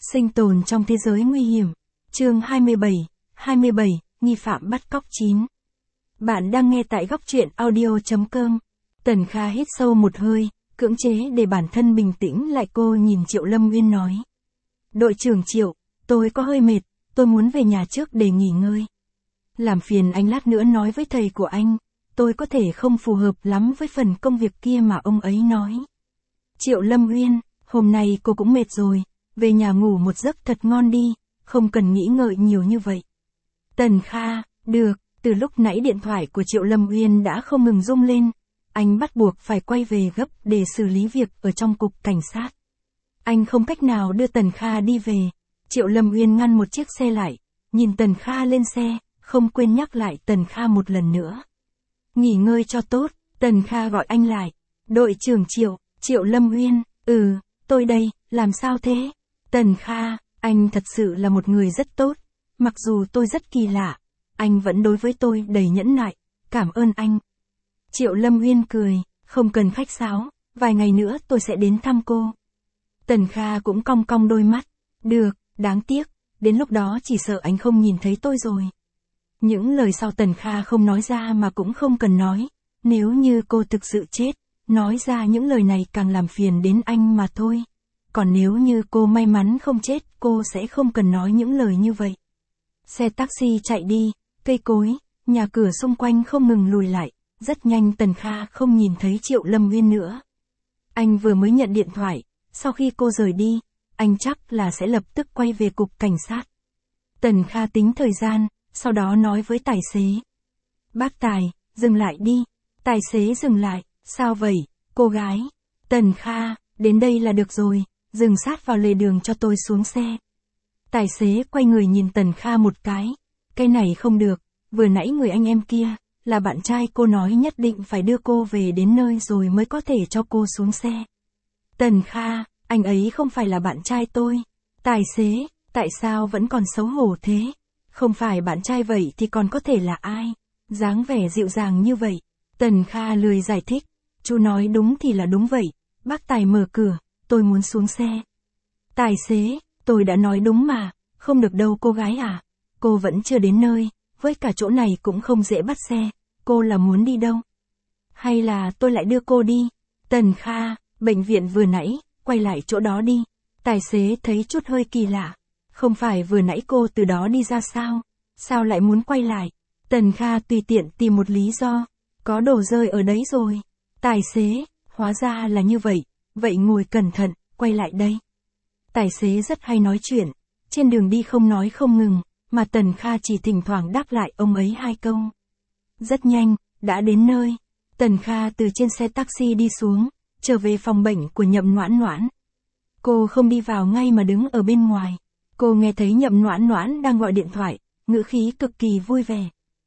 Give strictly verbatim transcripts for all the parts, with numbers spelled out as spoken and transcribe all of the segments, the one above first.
Sinh tồn trong thế giới nguy hiểm. Chương hai mươi bảy, hai mươi bảy, nghi phạm bắt cóc chín. Bạn đang nghe tại góc truyện audio chấm com. Tần Kha hít sâu một hơi, cưỡng chế để bản thân bình tĩnh lại. Cô nhìn Triệu Lâm Uyên nói. Đội trưởng Triệu, tôi có hơi mệt, tôi muốn về nhà trước để nghỉ ngơi. Làm phiền anh lát nữa nói với thầy của anh, tôi có thể không phù hợp lắm với phần công việc kia mà ông ấy nói. Triệu Lâm Uyên, hôm nay cô cũng mệt rồi, về nhà ngủ một giấc thật ngon đi, không cần nghĩ ngợi nhiều như vậy. Tần Kha, được, từ lúc nãy điện thoại của Triệu Lâm Uyên đã không ngừng rung lên, anh bắt buộc phải quay về gấp để xử lý việc ở trong cục cảnh sát. Anh không cách nào đưa Tần Kha đi về. Triệu Lâm Uyên ngăn một chiếc xe lại, nhìn Tần Kha lên xe, không quên nhắc lại Tần Kha một lần nữa. Nghỉ ngơi cho tốt. Tần Kha gọi anh lại. Đội trưởng Triệu, Triệu Lâm Uyên, ừ, tôi đây, làm sao thế? Tần Kha, anh thật sự là một người rất tốt, mặc dù tôi rất kỳ lạ, anh vẫn đối với tôi đầy nhẫn nại, cảm ơn anh. Triệu Lâm Uyên cười, không cần khách sáo, vài ngày nữa tôi sẽ đến thăm cô. Tần Kha cũng cong cong đôi mắt, được, đáng tiếc, đến lúc đó chỉ sợ anh không nhìn thấy tôi rồi. Những lời sau Tần Kha không nói ra mà cũng không cần nói, nếu như cô thực sự chết, nói ra những lời này càng làm phiền đến anh mà thôi. Còn nếu như cô may mắn không chết, cô sẽ không cần nói những lời như vậy. Xe taxi chạy đi, cây cối, nhà cửa xung quanh không ngừng lùi lại, rất nhanh Tần Kha không nhìn thấy Triệu Lâm Uyên nữa. Anh vừa mới nhận điện thoại, sau khi cô rời đi, anh chắc là sẽ lập tức quay về cục cảnh sát. Tần Kha tính thời gian, sau đó nói với tài xế. Bác Tài, dừng lại đi. Tài xế dừng lại, sao vậy, cô gái? Tần Kha, đến đây là được rồi, dừng sát vào lề đường cho tôi xuống xe. Tài xế quay người nhìn Tần Kha một cái. Cái này không được, vừa nãy người anh em kia, là bạn trai cô nói nhất định phải đưa cô về đến nơi rồi mới có thể cho cô xuống xe. Tần Kha, anh ấy không phải là bạn trai tôi. Tài xế, tại sao vẫn còn xấu hổ thế? Không phải bạn trai vậy thì còn có thể là ai? Dáng vẻ dịu dàng như vậy. Tần Kha lười giải thích. Chú nói đúng thì là đúng vậy. Bác Tài mở cửa, tôi muốn xuống xe. Tài xế, tôi đã nói đúng mà. Không được đâu cô gái à. Cô vẫn chưa đến nơi, với cả chỗ này cũng không dễ bắt xe. Cô là muốn đi đâu? Hay là tôi lại đưa cô đi? Tần Kha, bệnh viện vừa nãy, quay lại chỗ đó đi. Tài xế thấy chút hơi kỳ lạ. Không phải vừa nãy cô từ đó đi ra sao? Sao lại muốn quay lại? Tần Kha tùy tiện tìm một lý do. Có đồ rơi ở đấy rồi. Tài xế, hóa ra là như vậy. Vậy ngồi cẩn thận, quay lại đây. Tài xế rất hay nói chuyện. Trên đường đi không nói không ngừng, mà Tần Kha chỉ thỉnh thoảng đáp lại ông ấy hai câu. Rất nhanh, đã đến nơi. Tần Kha từ trên xe taxi đi xuống, trở về phòng bệnh của Nhậm Noãn Noãn. Cô không đi vào ngay mà đứng ở bên ngoài. Cô nghe thấy Nhậm Noãn Noãn đang gọi điện thoại, ngữ khí cực kỳ vui vẻ.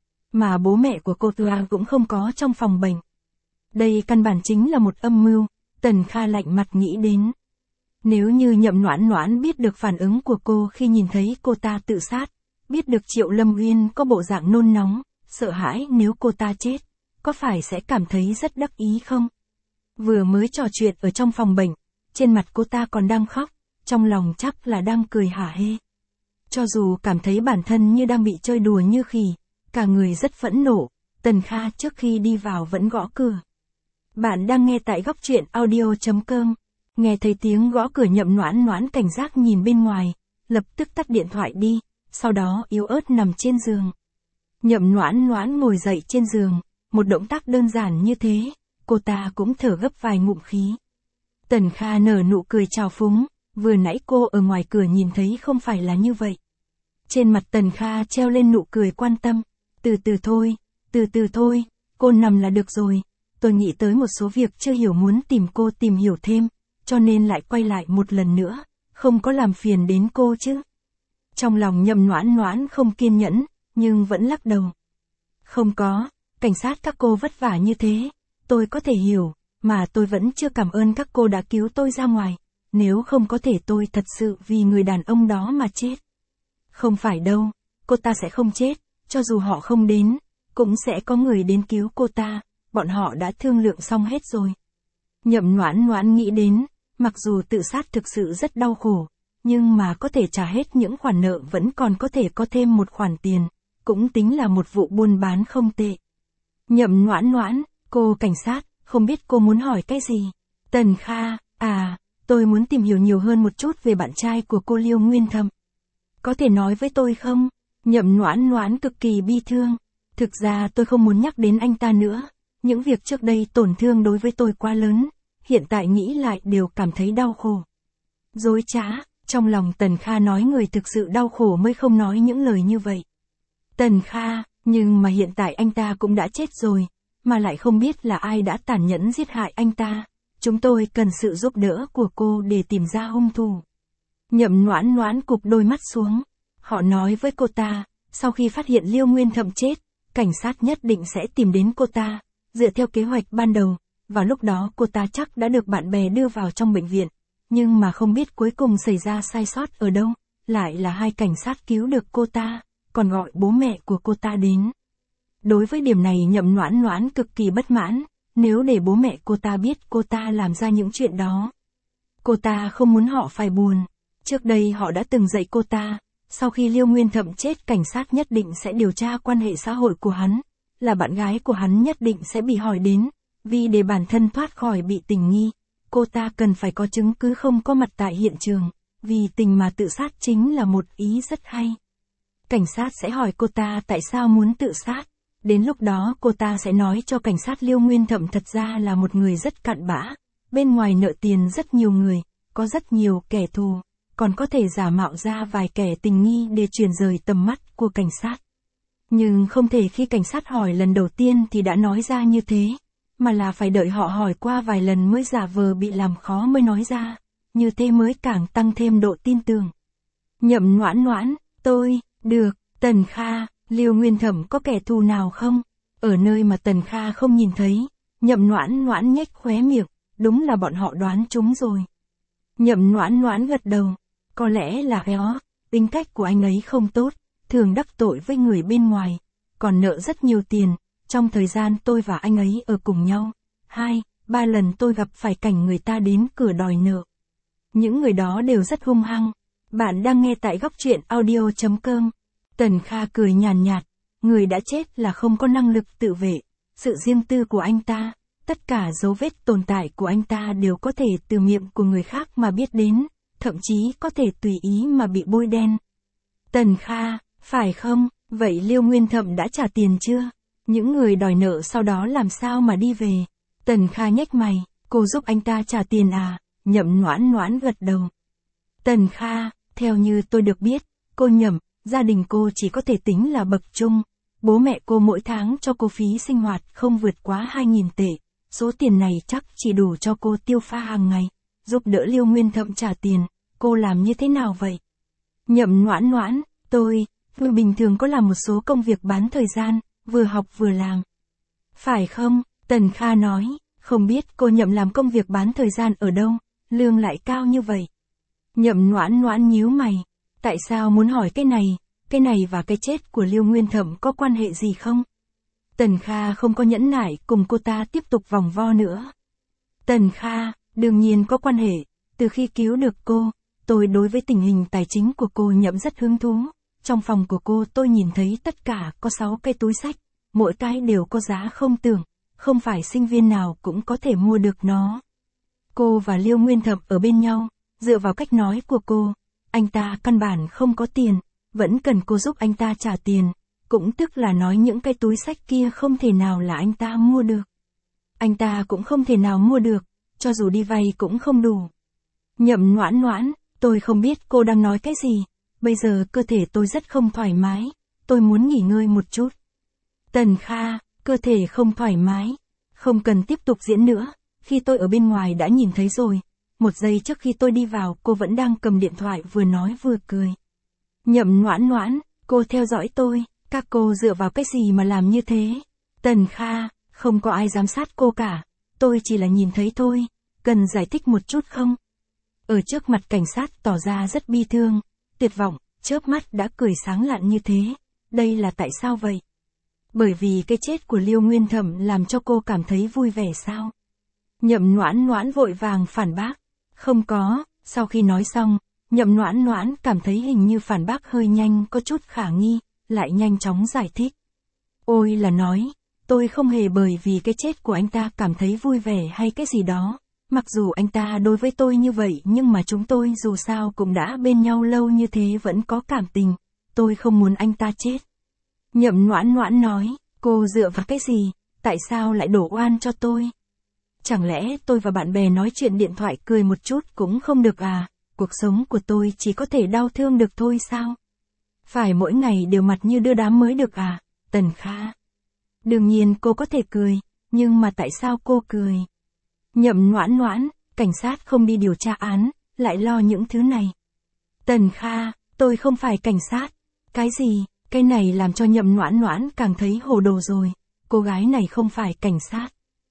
Mà bố mẹ của cô Tua cũng không có trong phòng bệnh. Đây căn bản chính là một âm mưu, Tần Kha lạnh mặt nghĩ đến. Nếu như Nhậm Noãn Noãn biết được phản ứng của cô khi nhìn thấy cô ta tự sát, biết được Triệu Lâm Uyên có bộ dạng nôn nóng, sợ hãi nếu cô ta chết, có phải sẽ cảm thấy rất đắc ý không? Vừa mới trò chuyện ở trong phòng bệnh, trên mặt cô ta còn đang khóc, trong lòng chắc là đang cười hả hê. Cho dù cảm thấy bản thân như đang bị chơi đùa như khỉ, cả người rất phẫn nộ, Tần Kha trước khi đi vào vẫn gõ cửa. Bạn đang nghe tại góc truyện audio chấm com. Nghe thấy tiếng gõ cửa Nhậm Noãn Noãn cảnh giác nhìn bên ngoài, lập tức tắt điện thoại đi, sau đó yếu ớt nằm trên giường. Nhậm Noãn Noãn ngồi dậy trên giường, một động tác đơn giản như thế, cô ta cũng thở gấp vài ngụm khí. Tần Kha nở nụ cười trào phúng, vừa nãy cô ở ngoài cửa nhìn thấy không phải là như vậy. Trên mặt Tần Kha treo lên nụ cười quan tâm, từ từ thôi, từ từ thôi, cô nằm là được rồi, tôi nghĩ tới một số việc chưa hiểu muốn tìm cô tìm hiểu thêm, cho nên lại quay lại một lần nữa, không có làm phiền đến cô chứ. Trong lòng Nhậm Noãn Noãn không kiên nhẫn, nhưng vẫn lắc đầu. Không có, cảnh sát các cô vất vả như thế, tôi có thể hiểu, mà tôi vẫn chưa cảm ơn các cô đã cứu tôi ra ngoài, nếu không có thể tôi thật sự vì người đàn ông đó mà chết. Không phải đâu, cô ta sẽ không chết, cho dù họ không đến, cũng sẽ có người đến cứu cô ta, bọn họ đã thương lượng xong hết rồi. Nhậm Noãn Noãn nghĩ đến, mặc dù tự sát thực sự rất đau khổ, nhưng mà có thể trả hết những khoản nợ vẫn còn có thể có thêm một khoản tiền, cũng tính là một vụ buôn bán không tệ. Nhậm Noãn Noãn, cô cảnh sát, không biết cô muốn hỏi cái gì? Tần Kha, à, tôi muốn tìm hiểu nhiều hơn một chút về bạn trai của cô Liêu Nguyên Thậm. Có thể nói với tôi không? Nhậm Noãn Noãn cực kỳ bi thương. Thực ra tôi không muốn nhắc đến anh ta nữa. Những việc trước đây tổn thương đối với tôi quá lớn, hiện tại nghĩ lại đều cảm thấy đau khổ. Dối trá, trong lòng Tần Kha nói người thực sự đau khổ mới không nói những lời như vậy. Tần Kha, nhưng mà hiện tại anh ta cũng đã chết rồi, mà lại không biết là ai đã tàn nhẫn giết hại anh ta. Chúng tôi cần sự giúp đỡ của cô để tìm ra hung thủ. Nhậm Noãn Noãn cụp đôi mắt xuống. Họ nói với cô ta, sau khi phát hiện Liêu Nguyên Thậm chết, cảnh sát nhất định sẽ tìm đến cô ta, dựa theo kế hoạch ban đầu. Vào lúc đó cô ta chắc đã được bạn bè đưa vào trong bệnh viện, nhưng mà không biết cuối cùng xảy ra sai sót ở đâu, lại là hai cảnh sát cứu được cô ta, còn gọi bố mẹ của cô ta đến. Đối với điểm này Nhậm Noãn Noãn cực kỳ bất mãn, nếu để bố mẹ cô ta biết cô ta làm ra những chuyện đó. Cô ta không muốn họ phải buồn. Trước đây họ đã từng dạy cô ta, sau khi Liêu Nguyên Thậm chết cảnh sát nhất định sẽ điều tra quan hệ xã hội của hắn, là bạn gái của hắn nhất định sẽ bị hỏi đến, vì để bản thân thoát khỏi bị tình nghi, cô ta cần phải có chứng cứ không có mặt tại hiện trường, vì tình mà tự sát chính là một ý rất hay. Cảnh sát sẽ hỏi cô ta tại sao muốn tự sát, đến lúc đó cô ta sẽ nói cho cảnh sát Liêu Nguyên Thậm thật ra là một người rất cặn bã, bên ngoài nợ tiền rất nhiều người, có rất nhiều kẻ thù, còn có thể giả mạo ra vài kẻ tình nghi để chuyển rời tầm mắt của cảnh sát. Nhưng không thể khi cảnh sát hỏi lần đầu tiên thì đã nói ra như thế, mà là phải đợi họ hỏi qua vài lần mới giả vờ bị làm khó mới nói ra, như thế mới càng tăng thêm độ tin tưởng. Nhậm Noãn Noãn, tôi, được, Tần Kha, Liêu Nguyên Thậm có kẻ thù nào không? Ở nơi mà Tần Kha không nhìn thấy, Nhậm Noãn Noãn nhếch khóe miệng, đúng là bọn họ đoán trúng rồi. Nhậm Noãn Noãn gật đầu, có lẽ là đó, tính cách của anh ấy không tốt, thường đắc tội với người bên ngoài, còn nợ rất nhiều tiền. Trong thời gian tôi và anh ấy ở cùng nhau, hai, ba lần tôi gặp phải cảnh người ta đến cửa đòi nợ. Những người đó đều rất hung hăng. Bạn đang nghe tại góc truyện audio chấm com. Tần Kha cười nhàn nhạt, người đã chết là không có năng lực tự vệ. Sự riêng tư của anh ta, tất cả dấu vết tồn tại của anh ta đều có thể từ miệng của người khác mà biết đến, thậm chí có thể tùy ý mà bị bôi đen. Tần Kha, phải không? Vậy Liêu Nguyên Thậm đã trả tiền chưa? Những người đòi nợ sau đó làm sao mà đi về? Tần Kha nhếch mày, cô giúp anh ta trả tiền à? Nhậm Noãn Noãn gật đầu. Tần Kha, theo như tôi được biết, cô Nhậm, gia đình cô chỉ có thể tính là bậc trung. Bố mẹ cô mỗi tháng cho cô phí sinh hoạt không vượt quá hai nghìn tệ. Số tiền này chắc chỉ đủ cho cô tiêu pha hàng ngày. Giúp đỡ Liêu Nguyên Thậm trả tiền, cô làm như thế nào vậy? Nhậm Noãn Noãn, tôi, tôi bình thường có làm một số công việc bán thời gian, vừa học vừa làm. Phải không? Tần Kha nói, không biết cô Nhậm làm công việc bán thời gian ở đâu, lương lại cao như vậy. Nhậm Noãn Noãn nhíu mày, tại sao muốn hỏi cái này, cái này và cái chết của Liêu Nguyên Thậm có quan hệ gì không? Tần Kha không có nhẫn nại cùng cô ta tiếp tục vòng vo nữa. Tần Kha, đương nhiên có quan hệ, từ khi cứu được cô, tôi đối với tình hình tài chính của cô Nhậm rất hứng thú. Trong phòng của cô tôi nhìn thấy tất cả có sáu cái túi xách, mỗi cái đều có giá không tưởng, không phải sinh viên nào cũng có thể mua được nó. Cô và Liêu Nguyên Thậm ở bên nhau, dựa vào cách nói của cô, anh ta căn bản không có tiền, vẫn cần cô giúp anh ta trả tiền, cũng tức là nói những cái túi xách kia không thể nào là anh ta mua được. Anh ta cũng không thể nào mua được, cho dù đi vay cũng không đủ. Nhậm Noãn Noãn, tôi không biết cô đang nói cái gì. Bây giờ cơ thể tôi rất không thoải mái, tôi muốn nghỉ ngơi một chút. Tần Kha, cơ thể không thoải mái, không cần tiếp tục diễn nữa, khi tôi ở bên ngoài đã nhìn thấy rồi. Một giây trước khi tôi đi vào cô vẫn đang cầm điện thoại vừa nói vừa cười. Nhậm Noãn Noãn, cô theo dõi tôi, các cô dựa vào cái gì mà làm như thế? Tần Kha, không có ai giám sát cô cả, tôi chỉ là nhìn thấy thôi, cần giải thích một chút không? Ở trước mặt cảnh sát tỏ ra rất bi thương. Tuyệt vọng, chớp mắt đã cười sáng lạn như thế. Đây là tại sao vậy? Bởi vì cái chết của Liêu Nguyên Thậm làm cho cô cảm thấy vui vẻ sao? Nhậm Noãn Noãn vội vàng phản bác. Không có, sau khi nói xong, Nhậm Noãn Noãn cảm thấy hình như phản bác hơi nhanh có chút khả nghi, lại nhanh chóng giải thích. Ôi là nói, tôi không hề bởi vì cái chết của anh ta cảm thấy vui vẻ hay cái gì đó. Mặc dù anh ta đối với tôi như vậy nhưng mà chúng tôi dù sao cũng đã bên nhau lâu như thế vẫn có cảm tình. Tôi không muốn anh ta chết. Nhậm Noãn Noãn nói, cô dựa vào cái gì, tại sao lại đổ oan cho tôi? Chẳng lẽ tôi và bạn bè nói chuyện điện thoại cười một chút cũng không được à? Cuộc sống của tôi chỉ có thể đau thương được thôi sao? Phải mỗi ngày đều mặt như đưa đám mới được à? Tần Kha. Đương nhiên cô có thể cười, nhưng mà tại sao cô cười? Nhậm Noãn Noãn, cảnh sát không đi điều tra án, lại lo những thứ này. Tần Kha, tôi không phải cảnh sát. Cái gì? Cái này làm cho Nhậm Noãn Noãn càng thấy hồ đồ rồi. Cô gái này không phải cảnh sát.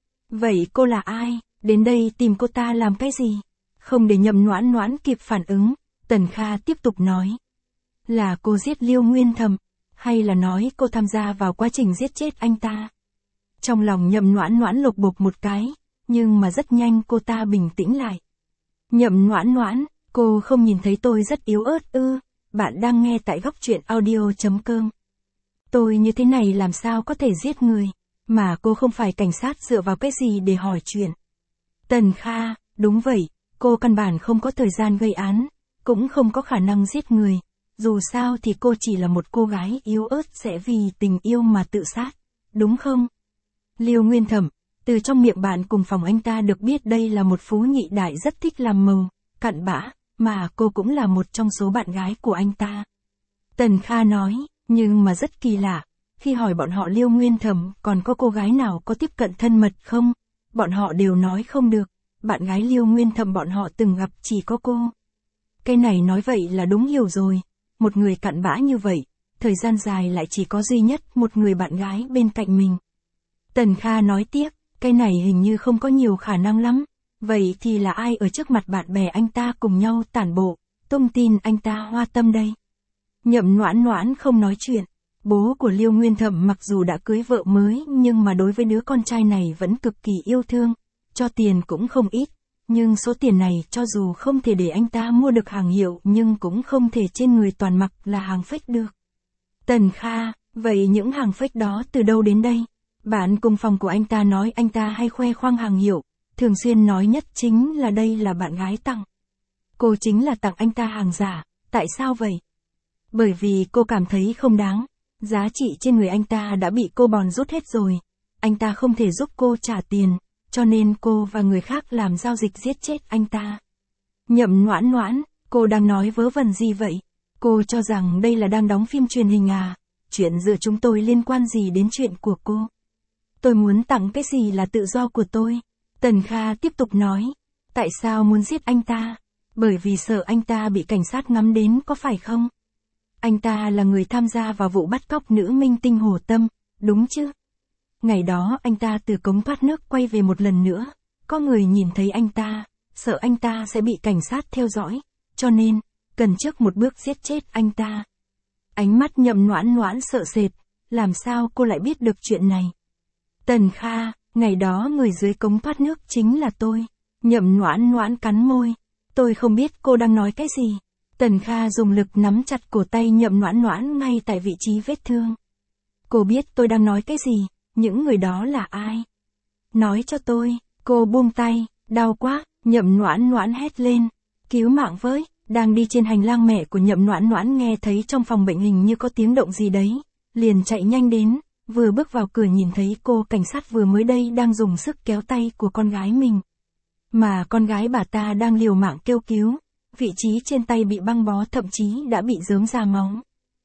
Vậy cô là ai? Đến đây tìm cô ta làm cái gì? Không để Nhậm Noãn Noãn kịp phản ứng, Tần Kha tiếp tục nói. Là cô giết Liêu Nguyên Thầm, hay là nói cô tham gia vào quá trình giết chết anh ta? Trong lòng Nhậm Noãn Noãn lục bục một cái, nhưng mà rất nhanh cô ta bình tĩnh lại. Nhậm Noãn Noãn, cô không nhìn thấy tôi rất yếu ớt ư? Bạn đang nghe tại góc truyện audio chấm com. Tôi như thế này làm sao có thể giết người, mà cô không phải cảnh sát dựa vào cái gì để hỏi chuyện? Tần Kha, đúng vậy, cô căn bản không có thời gian gây án, cũng không có khả năng giết người. Dù sao thì cô chỉ là một cô gái yếu ớt sẽ vì tình yêu mà tự sát, đúng không? Liêu Nguyên Thẩm, từ trong miệng bạn cùng phòng anh ta được biết đây là một phú nhị đại rất thích làm màu, cặn bã, mà cô cũng là một trong số bạn gái của anh ta. Tần Kha nói, nhưng mà rất kỳ lạ, khi hỏi bọn họ Liêu Nguyên Thẩm còn có cô gái nào có tiếp cận thân mật không? Bọn họ đều nói không được, bạn gái Liêu Nguyên Thẩm bọn họ từng gặp chỉ có cô. Cái này nói vậy là đúng hiểu rồi, một người cặn bã như vậy, thời gian dài lại chỉ có duy nhất một người bạn gái bên cạnh mình. Tần Kha nói tiếp, cái này hình như không có nhiều khả năng lắm, vậy thì là ai ở trước mặt bạn bè anh ta cùng nhau tản bộ, tung tin anh ta hoa tâm đây? Nhậm Noãn Noãn không nói chuyện, bố của Liêu Nguyên Thẩm mặc dù đã cưới vợ mới nhưng mà đối với đứa con trai này vẫn cực kỳ yêu thương, cho tiền cũng không ít, nhưng số tiền này cho dù không thể để anh ta mua được hàng hiệu nhưng cũng không thể trên người toàn mặc là hàng fake được. Tần Kha, vậy những hàng fake đó từ đâu đến đây? Bạn cùng phòng của anh ta nói anh ta hay khoe khoang hàng hiệu, thường xuyên nói nhất chính là đây là bạn gái tặng. Cô chính là tặng anh ta hàng giả, tại sao vậy? Bởi vì cô cảm thấy không đáng, giá trị trên người anh ta đã bị cô bòn rút hết rồi, anh ta không thể giúp cô trả tiền, cho nên cô và người khác làm giao dịch giết chết anh ta. Nhậm Noãn Noãn, cô đang nói vớ vẩn gì vậy? Cô cho rằng đây là đang đóng phim truyền hình à? Chuyện giữa chúng tôi liên quan gì đến chuyện của cô? Tôi muốn tặng cái gì là tự do của tôi. Tần Kha tiếp tục nói. Tại sao muốn giết anh ta? Bởi vì sợ anh ta bị cảnh sát ngắm đến có phải không? Anh ta là người tham gia vào vụ bắt cóc nữ minh tinh Hồ Tâm, đúng chứ? Ngày đó anh ta từ cống thoát nước quay về một lần nữa. Có người nhìn thấy anh ta, sợ anh ta sẽ bị cảnh sát theo dõi, cho nên, cần trước một bước giết chết anh ta. Ánh mắt Nhậm Noãn Noãn sợ sệt, làm sao cô lại biết được chuyện này? Tần Kha, ngày đó người dưới cống thoát nước chính là tôi. Nhậm Noãn Noãn cắn môi. Tôi không biết cô đang nói cái gì. Tần Kha dùng lực nắm chặt cổ tay Nhậm Noãn Noãn ngay tại vị trí vết thương. Cô biết tôi đang nói cái gì, những người đó là ai? Nói cho tôi, cô buông tay, đau quá, Nhậm Noãn Noãn hét lên. Cứu mạng với, đang đi trên hành lang mẹ của Nhậm Noãn Noãn nghe thấy trong phòng bệnh hình như có tiếng động gì đấy, liền chạy nhanh đến. Vừa bước vào cửa nhìn thấy cô cảnh sát vừa mới đây đang dùng sức kéo tay của con gái mình. Mà con gái bà ta đang liều mạng kêu cứu, vị trí trên tay bị băng bó thậm chí đã bị rớm ra máu.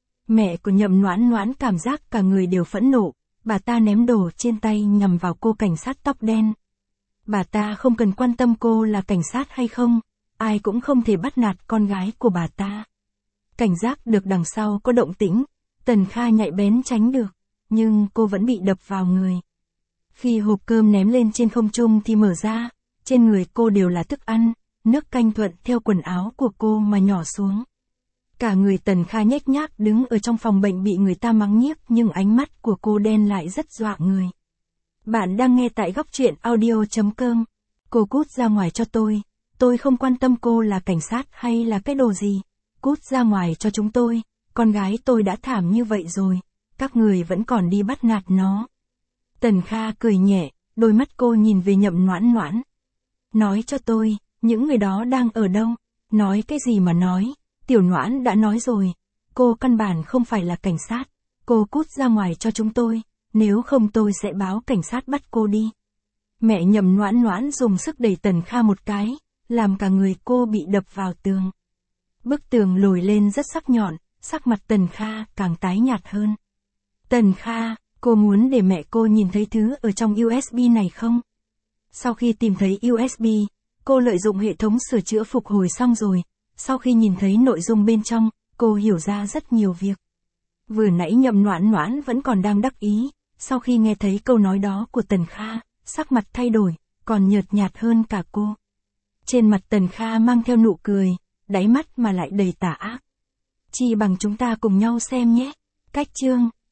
Mẹ của Nhậm Noãn Noãn cảm giác cả người đều phẫn nộ, bà ta ném đồ trên tay nhằm vào cô cảnh sát tóc đen. Bà ta không cần quan tâm cô là cảnh sát hay không, ai cũng không thể bắt nạt con gái của bà ta. Cảnh giác được đằng sau có động tĩnh, Tần Kha nhạy bén tránh được. Nhưng cô vẫn bị đập vào người. Khi hộp cơm ném lên trên không trung thì mở ra, trên người cô đều là thức ăn, nước canh thuận theo quần áo của cô mà nhỏ xuống. Cả người Tần Kha nhếch nhác đứng ở trong phòng bệnh bị người ta mắng nhiếc nhưng ánh mắt của cô đen lại rất dọa người. Bạn đang nghe tại góc truyện audio chấm com. Cô cút ra ngoài cho tôi, Tôi không quan tâm cô là cảnh sát hay là cái đồ gì. Cút ra ngoài cho chúng tôi, con gái tôi đã thảm như vậy rồi, các người vẫn còn đi bắt nạt nó. Tần Kha cười nhẹ, đôi mắt cô nhìn về Nhậm Noãn Noãn. Nói cho tôi, những người đó đang ở đâu? Nói cái gì mà nói, Tiểu Noãn đã nói rồi, cô căn bản không phải là cảnh sát, cô cút ra ngoài cho chúng tôi, nếu không tôi sẽ báo cảnh sát bắt cô đi. Mẹ Nhậm Noãn Noãn dùng sức đẩy Tần Kha một cái, làm cả người cô bị đập vào tường. Bức tường lồi lên rất sắc nhọn, sắc mặt Tần Kha càng tái nhạt hơn. Tần Kha, cô muốn để mẹ cô nhìn thấy thứ ở trong u ét bê này không? Sau khi tìm thấy u ét bê, cô lợi dụng hệ thống sửa chữa phục hồi xong rồi, sau khi nhìn thấy nội dung bên trong, cô hiểu ra rất nhiều việc. Vừa nãy Nhậm Noãn Noãn vẫn còn đang đắc ý, sau khi nghe thấy câu nói đó của Tần Kha, sắc mặt thay đổi, còn nhợt nhạt hơn cả cô. Trên mặt Tần Kha mang theo nụ cười, đáy mắt mà lại đầy tà ác. Chi bằng chúng ta cùng nhau xem nhé. Cách chương